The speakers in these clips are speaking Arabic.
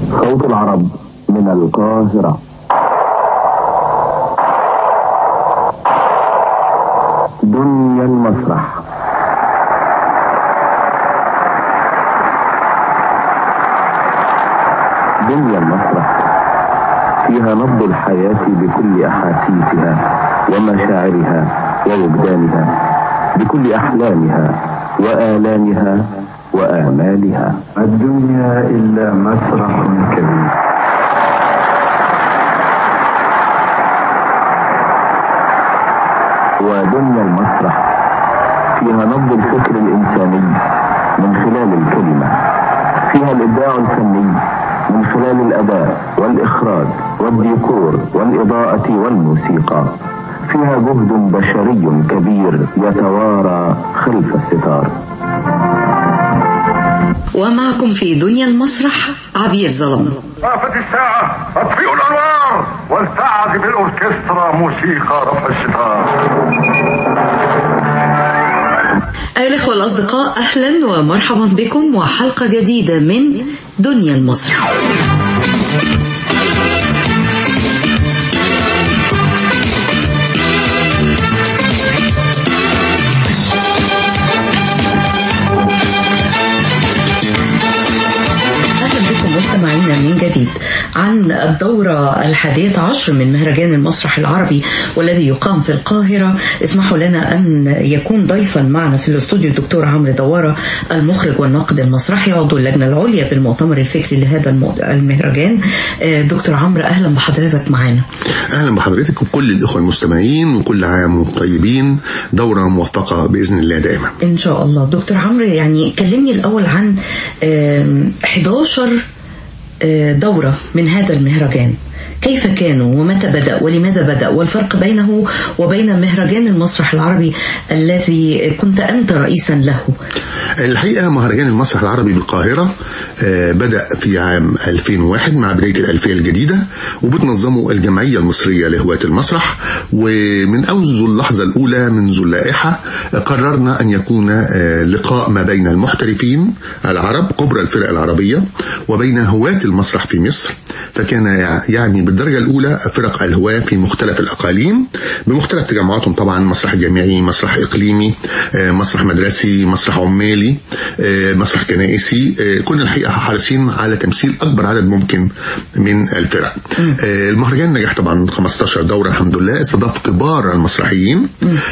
صوت العرب من القاهرة. دنيا المسرح. دنيا المسرح فيها نبض الحياة بكل أحاسيسها ومشاعرها ووجدانها، بكل أحلامها وآلامها وآمالها. الدنيا إلا مسرح كبير. ودنيا المسرح فيها نبض الفكر الإنساني من خلال الكلمة، فيها الإبداع الفني من خلال الأداء والإخراج والديكور والإضاءة والموسيقى، فيها جهد بشري كبير يتوارى خلف الستار. ومعكم في دنيا المسرح عبير ظلام. طافت الساعة، اطفئوا الأنوار ولتعزف الأوركسترا موسيقى رفع الستار. أيها الأخوة الأصدقاء، أهلا ومرحبا بكم وحلقة جديدة من دنيا المسرح. مستمعينا من جديد عن الدورة 11 من مهرجان المسرح العربي والذي يقام في القاهرة. اسمحوا لنا أن يكون ضيفا معنا في الاستوديو الدكتور عمرو دوارة، المخرج والناقد المسرحي، عضو اللجنة العليا بالمؤتمر الفكري لهذا المهرجان. دكتور عمرو، أهلا بحضرتك معنا. أهلا بحضرتك وكل الإخوة المستمعين، وكل عام وانتم طيبين. دورة موفقة بإذن الله دائما إن شاء الله. دكتور عمرو، يعني كلمني الأول عن 11 دورة من هذا المهرجان، كيف كانوا ومتى بدأ ولماذا بدأ، والفرق بينه وبين مهرجان المسرح العربي الذي كنت أنت رئيسا له. الحقيقة مهرجان المسرح العربي بالقاهرة بدأ في عام 2001 مع بداية الألفية الجديدة، وبتنظمه الجمعية المصرية لهواة المسرح. ومن أول اللحظة الأولى منذ اللائحة قررنا أن يكون لقاء ما بين المحترفين العرب كبرى الفرق العربية وبين هواة المسرح في مصر. فكان يعني بالدرجة الأولى فرق الهواة في مختلف الأقاليم بمختلف تجمعاتهم، طبعا مسرح جامعي، مسرح إقليمي، مسرح مدرسي، مسرح عمالي، مسرح كنائسي. كنا الحقيقة حريصين على تمثيل أكبر عدد ممكن من الفرق. المهرجان نجح طبعا 15 دورة الحمد لله، استضاف كبار المسرحيين.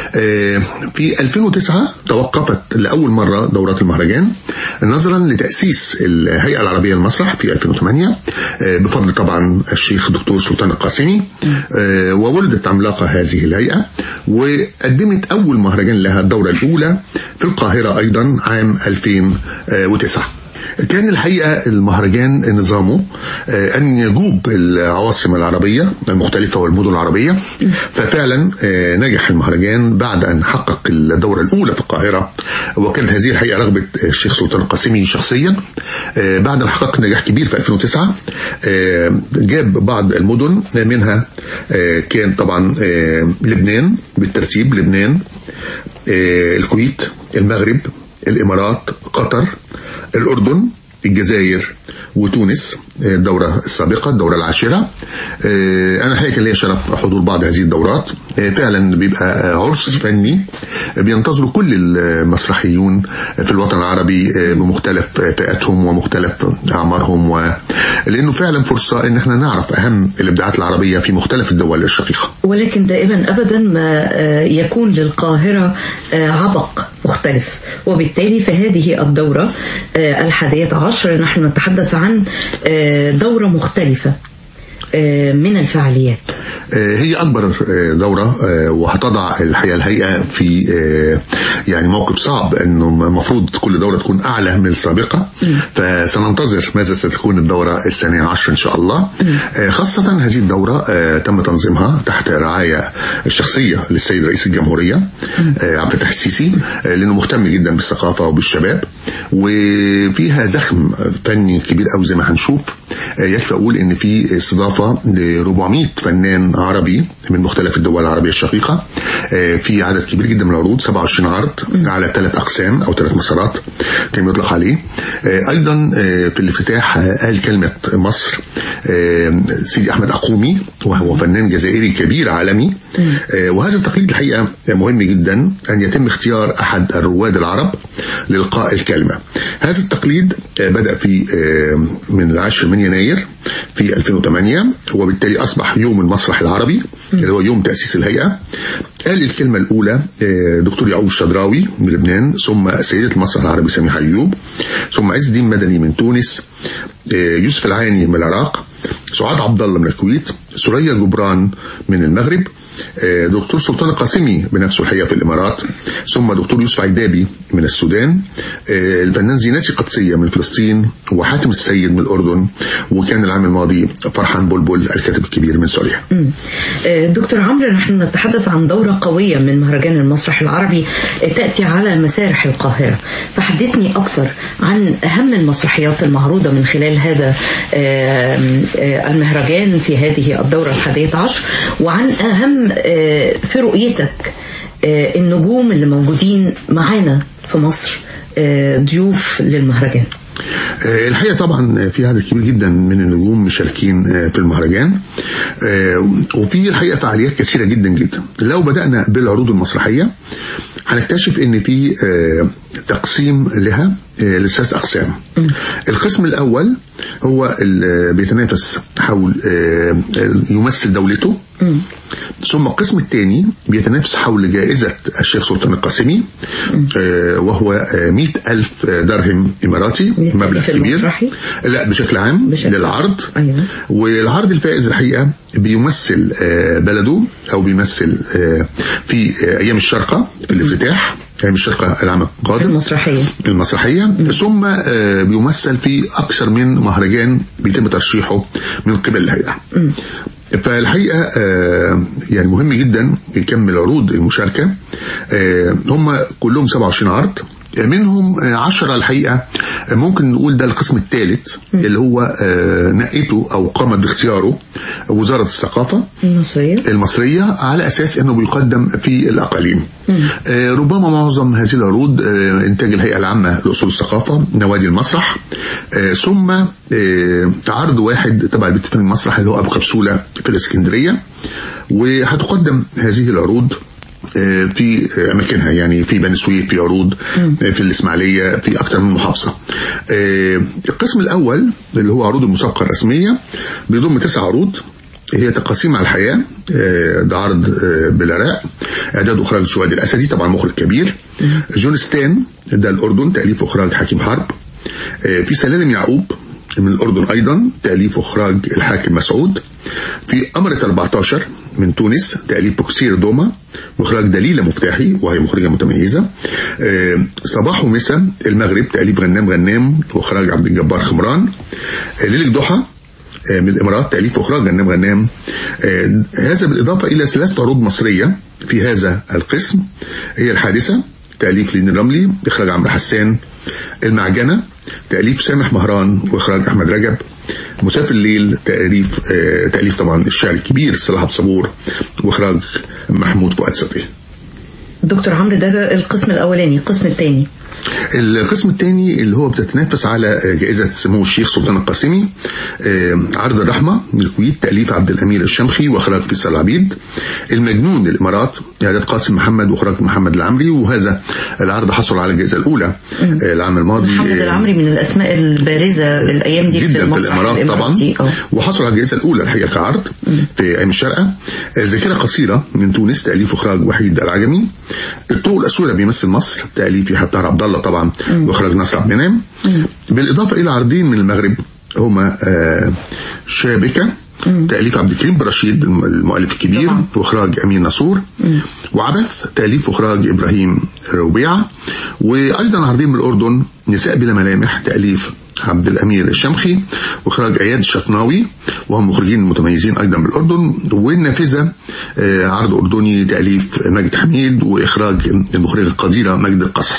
في 2009 توقفت لأول مرة دورات المهرجان نظرا لتأسيس الهيئة العربية للمسرح في 2008 بفضل طبعا الشيخ دكتور سلطان القاسمي. وولدت عملاقة هذه الهيئة، وقدمت أول مهرجان لها الدورة الأولى في القاهرة أيضا عام 2009. كان الحقيقة المهرجان نظامه أن يجوب العواصم العربية المختلفة والمدن العربية. ففعلا نجح المهرجان بعد أن حقق الدورة الأولى في القاهرة، وكانت هذه الحقيقة رغبة الشيخ سلطان القاسمي شخصيا. بعد أن حقق نجاح كبير في 2009 جاب بعض المدن منها كان طبعا لبنان بالترتيب، لبنان، الكويت، المغرب، الإمارات، قطر، الأردن، الجزائر وتونس. الدورة السابقة الدورة العاشرة. أنا الحقيقة كان لي شرف حضور بعض هذه الدورات. فعلا بيبقى عرس فني بينتظروا كل المسرحيون في الوطن العربي بمختلف فئاتهم ومختلف أعمارهم، لأنه فعلا فرصة إن احنا نعرف أهم الإبداعات العربية في مختلف الدول الشقيقة. ولكن دائما أبدا ما يكون للقاهرة عبق مختلف، وبالتالي فهذه الدورة 11 نحن نتحدث عن دورة مختلفة من الفعاليات. هي أكبر دورة، وهتضع الحقيقة الهيئة في يعني موقف صعب، أنه مفروض كل دورة تكون أعلى من السابقة. فسننتظر ماذا ستكون الدورة 12 إن شاء الله. خاصة هذه الدورة تم تنظيمها تحت رعاية الشخصية للسيد رئيس الجمهورية عبد الفتاح السيسي، لأنه مهتم جدا بالثقافة وبالشباب، وفيها زخم فني كبير أوي زي ما هنشوف. يكفي أقول إن في استضافة ل 400 فنان عربي من مختلف الدول العربية الشقيقة، في عدد كبير جدا من العروض، 27 عرض على 3 أقسام أو 3 مسارات كان يطلق عليه. أيضا في الافتتاح قال كلمة مصر سيدي أحمد أقومي، وهو فنان جزائري كبير عالمي. وهذا التقليد الحقيقة مهم جدا أن يتم اختيار أحد الرواد العرب لإلقاء الكلمة. هذا التقليد بدأ في من 10 من يناير في 2008، وبالتالي أصبح يوم المسرح العربي اللي هو يوم تأسيس الهيئة. قال الكلمة الأولى دكتور يعقوب الشدراوي من لبنان، ثم سيدة المسرح العربي سميحة أيوب، ثم عز الدين مدني من تونس، يوسف العاني من العراق، سعاد عبد الله من الكويت، سوريا جبران من المغرب، دكتور سلطان القاسمي بنفسه الحقيقة في الإمارات، ثم دكتور يوسف عيدابي من السودان، الفنان زيناتي قدسية من فلسطين، وحاتم السيد من الأردن، وكان العام الماضي فرحان بلبل الكاتب الكبير من سوريا. دكتور عمرو، نحن نتحدث عن دورة قوية من مهرجان المسرح العربي تأتي على مسارح القاهرة، فحدثني أكثر عن أهم المسرحيات المعروضة من خلال هذا المهرجان في هذه الدورة 11، وعن أهم في رؤيتك النجوم اللي موجودين معانا في مصر ضيوف للمهرجان. الحقيقة طبعا في عدد كبير جدا من النجوم مشاركين في المهرجان، وفي الحقيقة فعاليات كثيرة جدا جدا. لو بدأنا بالعروض المسرحية هنكتشف ان في تقسيم لها ل3 أقسام. القسم الأول هو اللي بيتنافس حول يمثل دولته، ثم القسم الثاني بيتنافس حول جائزة الشيخ سلطان القاسمي، وهو 100,000 درهم إماراتي، مبلغ كبير. لا، بشكل عام للعرض. أيوة. والعرض الفائز الحقيقة بيمثل بلده، أو بيمثل في أيام الشرقة في الافتتاح، أيام الشرقة العام القادم المسرحية، ثم بيمثل في أكثر من مهرجان بيتم ترشيحه من قبل الهيئة. فالحقيقة يعني مهم جدا يكمل عروض المشاركة. هم كلهم 27 عرض، منهم 10 الحقيقة ممكن نقول ده القسم الثالث اللي هو نقيته أو قامت باختياره وزارة الثقافة المصرية على أساس أنه بيقدم في الأقاليم. ربما معظم هذه العروض إنتاج الهيئة العامة لأصول الثقافة، نوادي المسرح، ثم عرض واحد تبع البيت الفني المسرح اللي هو أبو كبسولة في الإسكندرية. وهتقدم هذه العروض في أماكنها، يعني في بني سويف في عروض، في الإسماعيلية، في أكثر من محافظة. القسم الأول اللي هو عروض المسابقة الرسمية بيضم 9 عروض، هي تقاسيم على الحياة، ده عرض بالعراق، إعداد وإخراج جواد الأسدي طبعا مخرج كبير. جونستان ده الأردن، تأليف وإخراج حكيم حرب. في سلالم يعقوب من الأردن أيضا، تأليف وإخراج الحاكم مسعود. في أمرة 14 من تونس، تأليف بوكسير دوما وإخراج دليلة مفتاحي وهي مخرجة متميزة. صباح ومساء المغرب، تأليف غنام وإخراج عبد الجبار خمران. ليلة ضحى من الإمارات، تأليف وإخراج غنام. هذا بالإضافة إلى 3 عروض مصرية في هذا القسم، هي الحادثة تأليف لين الرملي، إخراج عمرو حسان. المعجنة تأليف سامح مهران وإخراج أحمد رجب. مسافر الليل تأليف طبعا الشاعر الكبير صلاح عبد الصبور وإخراج محمود فؤاد صدقي. دكتور عمرو، ده القسم الأولاني. القسم الثاني اللي هو بتتنافس على جائزة سمو الشيخ سلطان القاسمي، عرض الرحمة من الكويت، تأليف عبد الأمير الشمخي وإخراج فيصل عبيد. المجنون للإمارات، إعداد قاسم محمد وإخراج محمد العمري، وهذا العرض حصل على الجائزة الأولى العام الماضي. محمد العمري من الأسماء البارزة الأيام دي جدا في الإمارات طبعا، وحصل على الجائزة الأولى الحقيقة كعرض في أيام الشرقة. ذاكرة قصيرة من تونس، تأليف وإخراج وحيد العجمي. الطوق الأسودة بيمثل مصر، تأليف حتى عبد الله طبعا وإخراج نصر عبد المنعم. بالإضافة إلى عرضين من المغرب هما شابكة، تأليف عبد الكريم برشيد المؤلف الكبير وإخراج أمين نصور. وعبث، تأليف وإخراج إبراهيم ربيعة. وأيضا عرضين من الأردن، نساء بلا ملامح، تأليف عبد الأمير الشمخي وإخراج عياد الشطناوي وهم مخرجين متميزين أيضا بالأردن. والنافذة عرض أردني، تأليف ماجد حميد وإخراج المخرجة القديرة مجد القصص.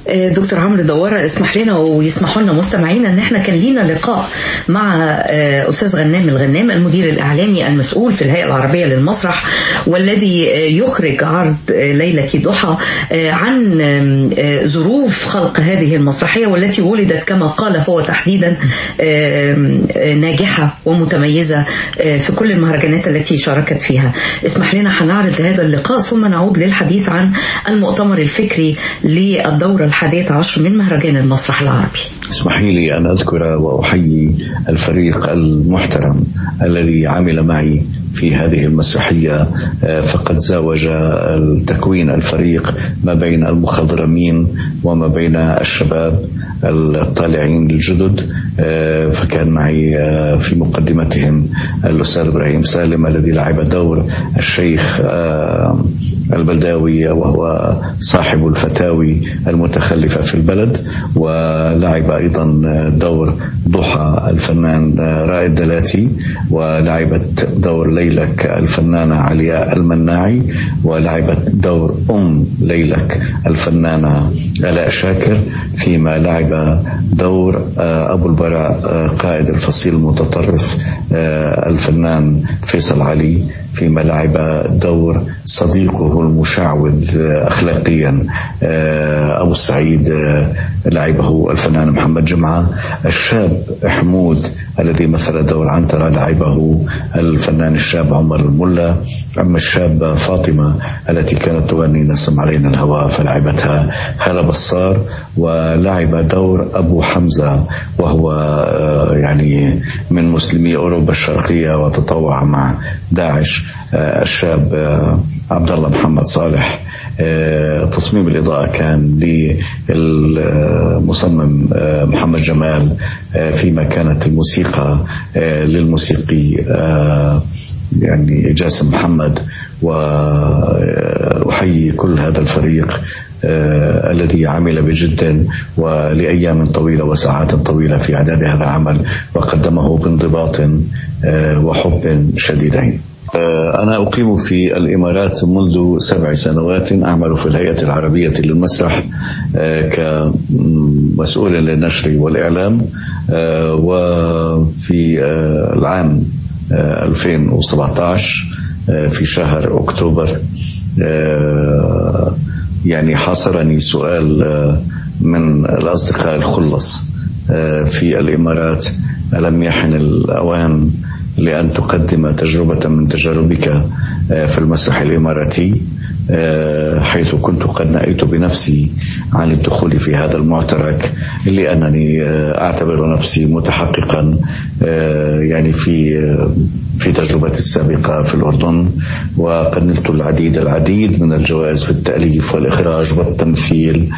دكتور عمرو دوارة، اسمح لنا ويسمحوا لنا مستمعينا ان احنا كان لينا لقاء مع استاذ غنام الغنام المدير الاعلامي المسؤول في الهيئة العربية للمسرح، والذي يخرج عرض ليلة ضحى عن ظروف خلق هذه المسرحية، والتي ولدت كما قال هو تحديدا ناجحة ومتميزة في كل المهرجانات التي شاركت فيها. اسمح لنا هنعرض هذا اللقاء ثم نعود للحديث عن المؤتمر الفكري للدورة 11 من مهرجان المسرح العربي. اسمحي لي أن أذكر وأحيي الفريق المحترم الذي عمل معي في هذه المسرحية، فقد زاوج التكوين الفريق ما بين المخضرمين وما بين الشباب الطالعين الجدد. فكان معي في مقدمتهم الأستاذ إبراهيم سالم الذي لعب دور الشيخ البلداوي، وهو صاحب الفتاوي المتخلفة في البلد، ولعب أيضا دور ضحى الفنان رائد دلاتي، ولعبت دور ليلك الفنانة علياء المناعي، ولعبت دور ليلك الفنانة آلاء شاكر، فيما لعب دور أبو البراء قائد الفصيل المتطرف الفنان فيصل علي، فيما لعب دور صديقه المشعوذ أخلاقيا أبو السعيد لعبه الفنان محمد جمعة. الشاب حمود الذي مثل دور عنترة لعبه الفنان الشاب عمر الملا. أما الشابة فاطمة التي كانت تغني نسم علينا الهواء فلعبتها هالة بصار. ولعب دور أبو حمزة وهو يعني من مسلمي أوروبا الشرقية وتطوع مع داعش الشاب عبد الله محمد صالح. تصميم الإضاءة كان للمصمم محمد جمال، فيما كانت الموسيقى للموسيقي يعني جاسم محمد. وأحيي كل هذا الفريق الذي عمل بجد ولأيام طويلة وساعات طويلة في إعداد هذا العمل، وقدمه بانضباط وحب شديدين. أنا أقيم في الإمارات منذ 7 سنوات، أعمل في الهيئة العربية للمسرح كمسؤول للنشر والإعلام. وفي العام 2017 في شهر أكتوبر يعني حاصرني سؤال من الأصدقاء الخلص في الإمارات: ألم يحن الأوان لأن تقدم تجربة من تجاربك في المسرح الإماراتي؟ حيث كنت قد نأيت بنفسي عن الدخول في هذا المعترك، لأنني أعتبر نفسي متحققا يعني في تجربتي السابقة في الأردن، وقد نلت العديد من الجوائز في التأليف والإخراج والتمثيل،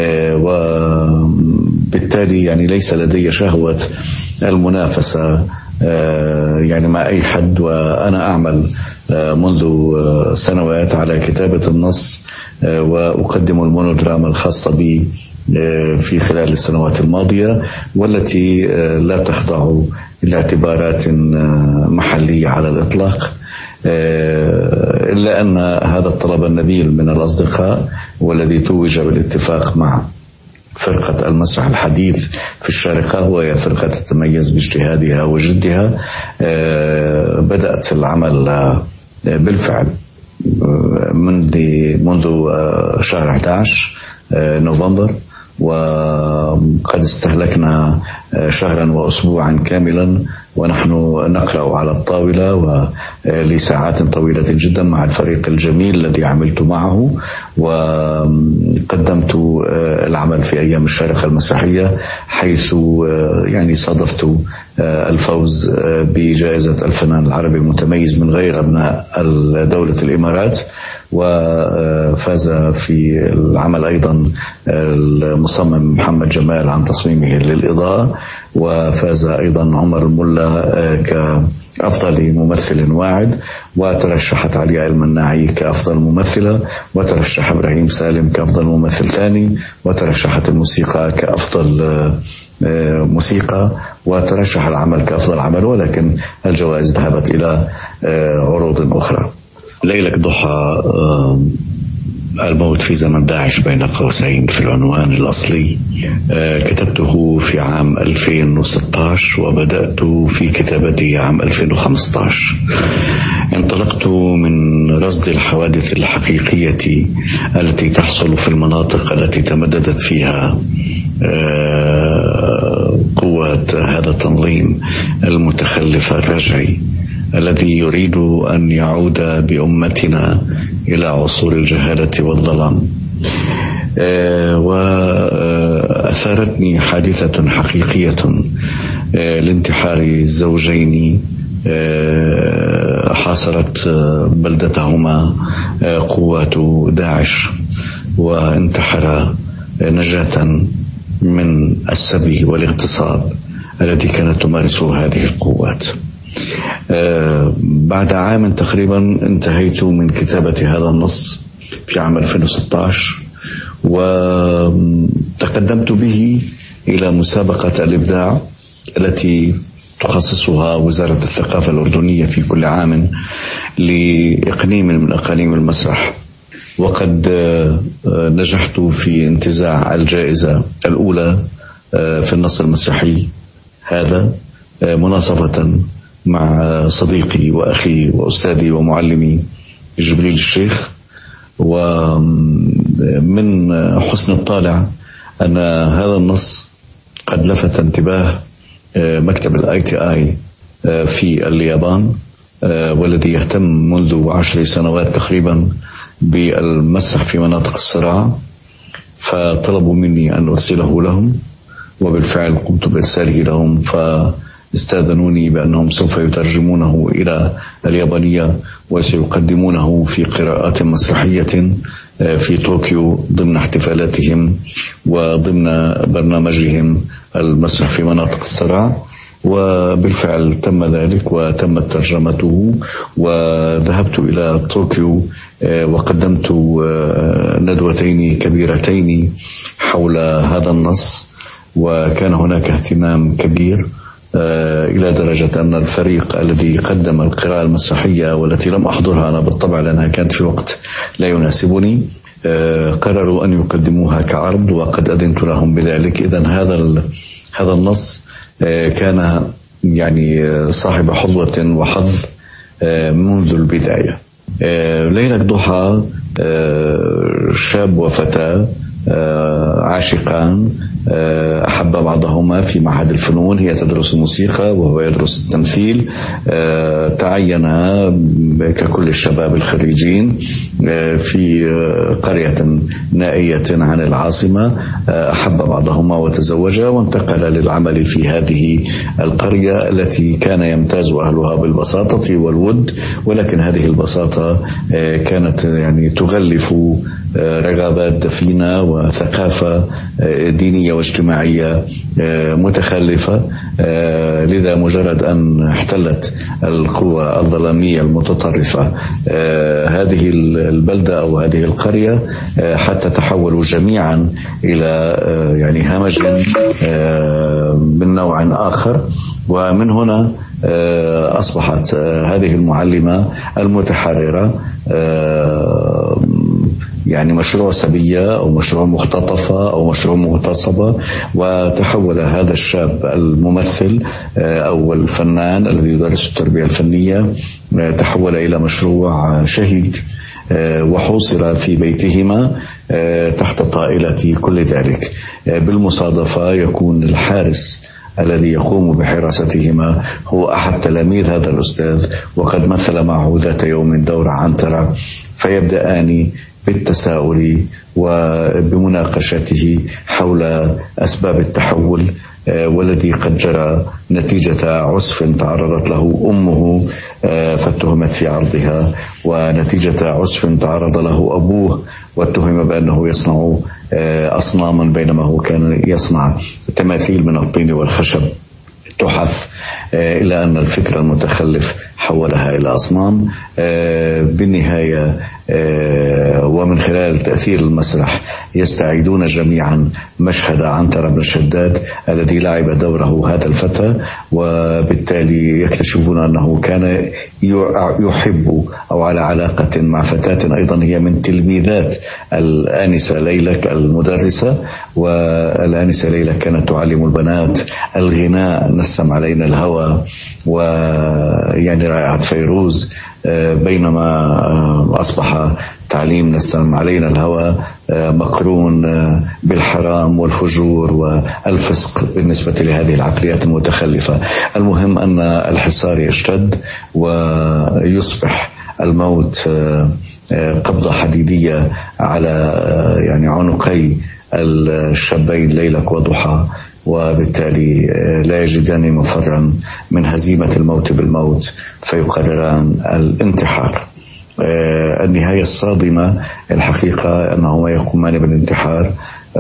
وبالتالي يعني ليس لدي شهوة المنافسة يعني مع أي حد. وأنا أعمل منذ سنوات على كتابة النص، وأقدم المونودراما الخاصة بي في خلال السنوات الماضية، والتي لا تخضع لاعتبارات محلية على الإطلاق، إلا أن هذا الطلب النبيل من الأصدقاء والذي توج بالاتفاق مع فرقة المسرح الحديث في الشارقة، وهي فرقة تتميز باجتهادها وجدها. بدأت العمل بالفعل منذ شهر 11 نوفمبر، وقد استهلكنا شهرا وأسبوعا كاملا ونحن نقرأ على الطاولة ولساعات طويلة جدا مع الفريق الجميل الذي عملت معه. وقدمت العمل في أيام الشارقة المسرحية، حيث يعني صادفت الفوز بجائزة الفنان العربي المتميز من غير أبناء دولة الإمارات. وفاز في العمل أيضا المصمم محمد جمال عن تصميمه للإضاءة، وفاز أيضا عمر الملا كأفضل ممثل واعد، وترشحت علياء المناعي كأفضل ممثلة، وترشح إبراهيم سالم كأفضل ممثل ثاني، وترشحت الموسيقى كأفضل موسيقى، وترشح العمل كأفضل عمل، ولكن الجوائز ذهبت إلى عروض أخرى. ليلة ضحى الموت في زمن داعش بين قوسين في العنوان الأصلي كتبته في عام 2016 وبدأت في كتابته عام 2015. انطلقت من رصد الحوادث الحقيقية التي تحصل في المناطق التي تمددت فيها قوات هذا التنظيم المتخلف الرجعي الذي يريد أن يعود بأمتنا إلى عصور الجهالة والظلام. وأثارتني حادثة حقيقية لانتحار الزوجين حاصرت بلدتهما قوات داعش، وانتحر نجاة من السبي والاغتصاب الذي كانت تمارسه هذه القوات. بعد عام تقريبا انتهيت من كتابة هذا النص في عام 2016، وتقدمت به إلى مسابقة الإبداع التي تخصصها وزارة الثقافة الأردنية في كل عام لإقليم من أقاليم المسرح، وقد نجحت في انتزاع الجائزة الأولى في النص المسرحي هذا، مناصفة مع صديقي وأخي وأستاذي ومعلمي جبريل الشيخ. ومن حسن الطالع أن هذا النص قد لفت انتباه مكتب الITI في اليابان، والذي يهتم منذ 10 سنوات تقريبا بالمسرح في مناطق الصراع، فطلبوا مني أن أرسله لهم، وبالفعل قمت بإرساله لهم، فاستأذنوني بأنهم سوف يترجمونه إلى اليابانية وسيقدمونه في قراءات مسرحية في طوكيو ضمن احتفالاتهم وضمن برنامجهم المسرح في مناطق الصراع. وبالفعل تم ذلك وتمت ترجمته، وذهبت إلى طوكيو وقدمت ندوتين كبيرتين حول هذا النص، وكان هناك اهتمام كبير إلى درجة أن الفريق الذي قدم القراءة المسرحية والتي لم أحضرها أنا بالطبع لأنها كانت في وقت لا يناسبني قرروا أن يقدموها كعرض، وقد أذنت لهم بذلك. إذن هذا النص كان يعني صاحب حظوة وحظ منذ البداية. ليلة ضحى، شاب وفتاة عاشقان أحب بعضهما في معهد الفنون، هي تدرس الموسيقى وهو يدرس التمثيل، تعينا ككل الشباب الخريجين في قرية نائية عن العاصمة، أحب بعضهما وتزوجا وانتقل للعمل في هذه القرية التي كان يمتاز أهلها بالبساطة والود، ولكن هذه البساطة كانت يعني تغلف رغبات دفينة وثقافة دينية واجتماعية متخلفة. لذا مجرد أن احتلت القوى الظلامية المتطرفة هذه البلدة أو هذه القرية حتى تحولوا جميعا إلى يعني همج من نوع آخر. ومن هنا أصبحت هذه المعلمة المتحررة يعني مشروع سبية أو مشروع مختطفة أو مشروع مغتصبة، وتحول هذا الشاب الممثل أو الفنان الذي يدرس التربية الفنية تحول إلى مشروع شهيد، وحوصر في بيتهما تحت طائلة كل ذلك. بالمصادفة يكون الحارس الذي يقوم بحراستهما هو أحد تلاميذ هذا الأستاذ، وقد مثل معه ذات يوم دور عنترة، فيبدأان بالتساؤل وبمناقشته حول أسباب التحول والذي قد جرى نتيجة عسف تعرضت له أمه فاتهمت في عرضها، ونتيجة عسف تعرض له أبوه واتهم بأنه يصنع أصناما بينما هو كان يصنع تماثيل من الطين والخشب تحف، إلى أن الفكر المتخلف حولها إلى أصنام. بالنهاية ومن خلال تأثير المسرح يستعيدون جميعا مشهد عنترة بن شداد الذي لعب دوره هذا الفتى، وبالتالي يكتشفون أنه كان يحب أو على علاقة مع فتاة أيضا هي من تلميذات الآنسة ليلى المدرسة، والآنسة ليلى كانت تعلم البنات الغناء، نسم علينا الهوى ويعني رائعة فيروز، بينما أصبح تعليم نسم علينا الهوى مقرون بالحرام والفجور والفسق بالنسبة لهذه العقليات المتخلفة. المهم أن الحصار يشتد ويصبح الموت قبضة حديدية على يعني عنقي الشابين ليلك وضحى، وبالتالي لا يجدان مفرا من هزيمة الموت بالموت فيقرران الانتحار. النهاية الصادمة الحقيقة أنهما يقومان بالانتحار،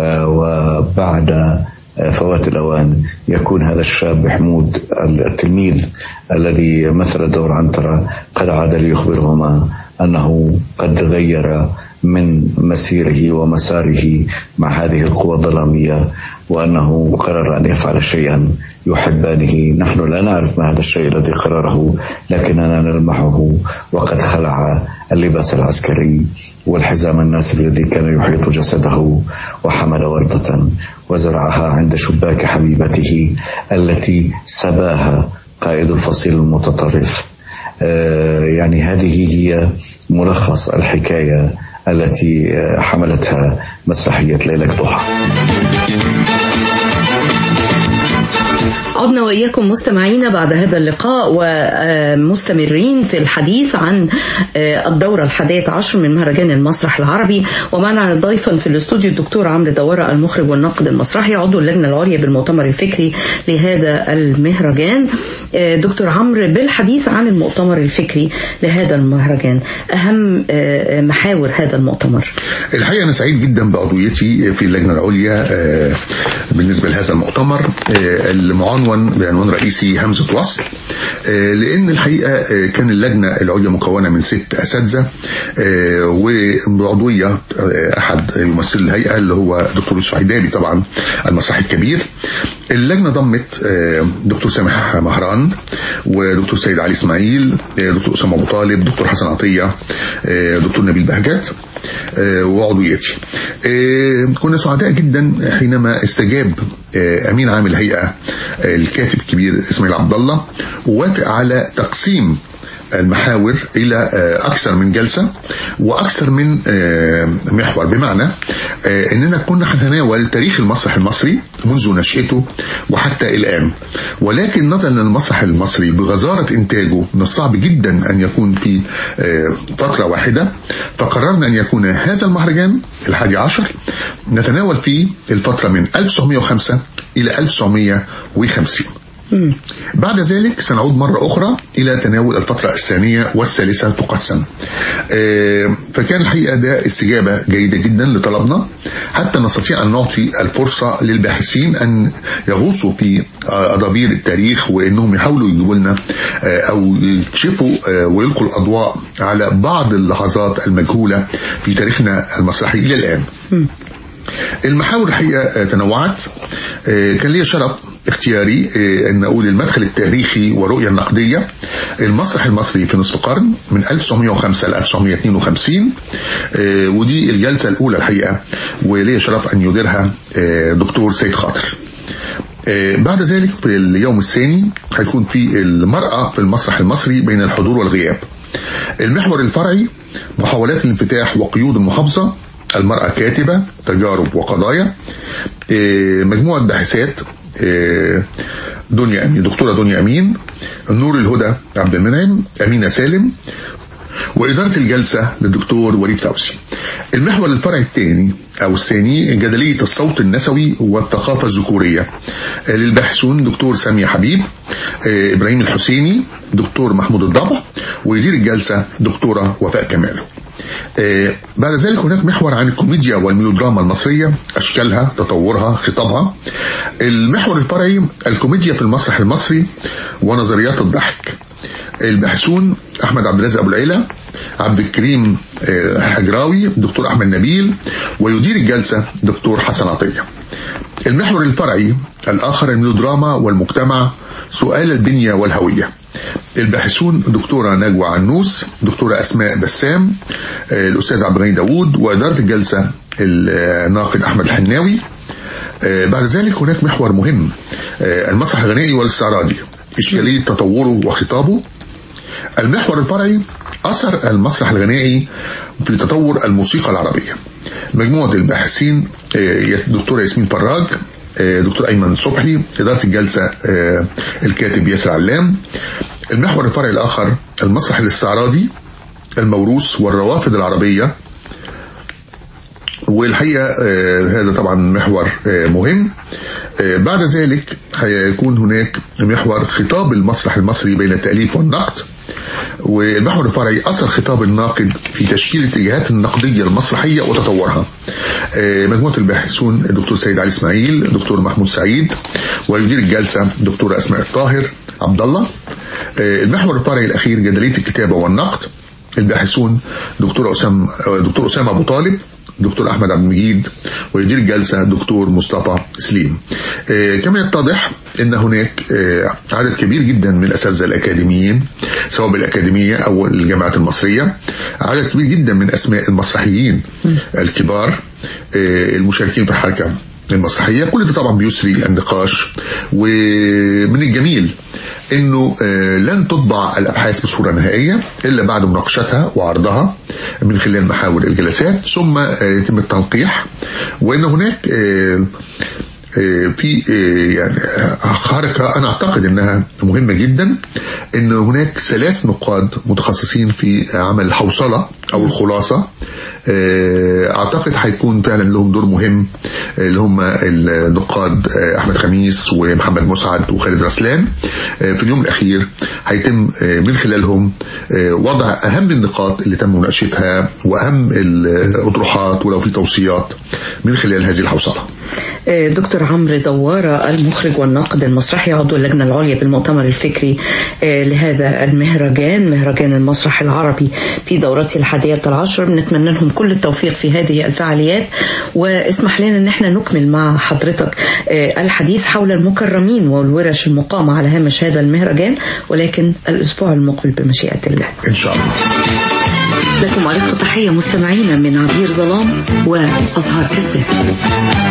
وبعد فوات الأوان يكون هذا الشاب حمود التلميذ الذي مثل دور عنترة قد عاد ليخبرهما أنه قد غير من مسيره ومساره مع هذه القوى الظلامية، وأنه قرر أن يفعل شيئا يحبانه. نحن لا نعرف ما هذا الشيء الذي قرره، لكننا نلمحه، وقد خلع اللباس العسكري والحزام الناسف الذي كان يحيط جسده، وحمل وردة وزرعها عند شباك حبيبته التي سباها قائد الفصيل المتطرف. يعني هذه هي ملخص الحكاية التي حملتها مسرحية ليلك ضحى. عدنا وإياكم مستمعين بعد هذا اللقاء ومستمرين في الحديث عن الدورة 11 من مهرجان المسرح العربي، ومعنا ضيفا في الاستوديو الدكتور عمرو دوارة المخرج والناقد المسرحي عضو اللجنة العليا بالمؤتمر الفكري لهذا المهرجان. دكتور عمرو، بالحديث عن المؤتمر الفكري لهذا المهرجان، أهم محاور هذا المؤتمر. الحقيقة أنا سعيد جدا بعضويتي في اللجنة العليا بالنسبة لهذا المؤتمر المعنون بعنوان رئيسي همزة وصل، لأن الحقيقة كان اللجنة العليا مكونة من 6 أساتذة وبعضوية أحد يمثل الهيئة اللي هو دكتور يوسف عيدابي، طبعا المسرحي الكبير. اللجنة ضمت دكتور سامح مهران ودكتور سيد علي اسماعيل، دكتور أسامة أبو طالب، دكتور حسن عطية، دكتور نبيل بهجت، وعضويتي. كنا سعداء جدا حينما استجاب أمين عام الهيئة الكاتب الكبير اسماعيل عبد الله، ووافق على تقسيم المحاور إلى أكثر من جلسة وأكثر من محور، بمعنى أننا كنا هنتناول تاريخ المسرح المصري منذ نشأته وحتى الآن، ولكن نظرا للمسرح المصري بغزارة إنتاجه من الصعب جدا أن يكون في فترة واحدة، فقررنا أن يكون هذا المهرجان 11 نتناول فيه الفترة من 1905 إلى 1950. بعد ذلك سنعود مرة أخرى إلى تناول الفترة الثانية والثالثة تقسم. فكان الحقيقة ده استجابة جيدة جدا لطلبنا، حتى نستطيع أن نعطي الفرصة للباحثين أن يغوصوا في أدابير التاريخ، وأنهم يحاولوا يجيبوا لنا أو يكشفوا ويلقوا الأضواء على بعض اللحظات المجهولة في تاريخنا المسرحي إلى الآن. المحاور الحقيقة تنوعت. كان لي شرف اختياري أن أقول المدخل التاريخي والرؤية النقدية، المسرح المصري في نصف قرن من 1905 ل 1952، ودي الجلسة الأولى الحقيقة، ولي شرف أن يديرها دكتور سيد خاطر. بعد ذلك في اليوم الثاني هيكون في المرأة في المسرح المصري بين الحضور والغياب. المحور الفرعي محاولات الانفتاح وقيود المحافظة، المرأة كاتبة، تجارب وقضايا. مجموعة باحثات دنيا أمين، دكتورة دنيا أمين، نور الهدى عبد المنعم، أمينة سالم، وإدارة الجلسة للدكتور وليد فوزي. المحور الفرعي الثاني جدلية الصوت النسوي والثقافة الذكورية، للباحثون دكتور سامية حبيب، إبراهيم الحسيني، دكتور محمود الضبع، ويدير الجلسة دكتورة وفاء كمال. بعد ذلك هناك محور عن الكوميديا والميلودراما المصرية، أشكالها، تطورها، خطابها. المحور الفرعي الكوميديا في المسرح المصري ونظريات الضحك، الباحثون أحمد عبد الرازق أبو العيلة، عبد الكريم حجراوي، دكتور أحمد نبيل، ويدير الجلسة دكتور حسن عطية. المحور الفرعي الآخر الميلودراما والمجتمع، سؤال البنية والهوية. الباحثون دكتورة نجوى عنوس، دكتورة أسماء بسام، الأستاذ عبد الغني داوود، وإدارة الجلسة الناقد أحمد الحناوي. بعد ذلك هناك محور مهم، المسرح الغنائي والاستعراضي، إشكالية تطوره وخطابه. المحور الفرعي، أثر المسرح الغنائي في تطور الموسيقى العربية. مجموعة الباحثين دكتورة ياسمين فراج، دكتور أيمن صبحي، إدارة الجلسة الكاتب ياسر علام. المحور الفرعي الآخر، المسرح الاستعراضي، الموروث والروافد العربية. والحقيقة هذا طبعا محور مهم. بعد ذلك هيكون هناك محور خطاب المسرح المصري بين التأليف والنقد. والمحور الفرعي، أثر خطاب الناقد في تشكيل الاتجاهات النقدية المسرحية وتطورها. مجموعة الباحثون دكتور سيد علي إسماعيل، دكتور محمود سعيد، ويدير الجلسة دكتورة أسماء الطاهر عبد الله. المحور الفرعي الأخير، جدلية الكتابة والنقد. الباحثون دكتور أسامة أبو طالب، دكتور أحمد عبد المجيد، ويدير الجلسة دكتور مصطفى سليم. كما يتضح أن هناك عدد كبير جدا من الأساتذة الأكاديميين، سواء بالأكاديمية أو الجامعات المصرية، عدد كبير جدا من أسماء المسرحيين الكبار المشاركين في الحركة المسرحية. كل ده طبعا بيسري النقاش. ومن الجميل انه لن تطبع الابحاث بصورة نهائية الا بعد مناقشتها وعرضها من خلال محاور الجلسات، ثم يتم التنقيح. وان هناك في يعني حركة انا اعتقد انها مهمة جدا، ان هناك 3 نقاد متخصصين في عمل الحوصلة او الخلاصة. اعتقد هيكون فعلا لهم دور مهم، اللي هم النقاد احمد خميس ومحمد مسعد وخالد رسلان. في اليوم الاخير هيتم من خلالهم وضع اهم النقاط اللي تم مناقشتها واهم الاطروحات ولو في توصيات من خلال هذه الحوصلة. دكتور عمرو دوارة، المخرج والناقد المسرحي، عضو اللجنة العليا بالمؤتمر الفكري لهذا المهرجان، مهرجان المسرح العربي في دورته 11. بنتمنى لهم كل التوفيق في هذه الفعاليات. واسمح لنا ان احنا نكمل مع حضرتك الحديث حول المكرمين والورش المقامة على هامش هذا المهرجان، ولكن الاسبوع المقبل بمشيئة الله ان شاء الله. لكم أرق تحية مستمعينا من عبير ظلام وأزهار كسر.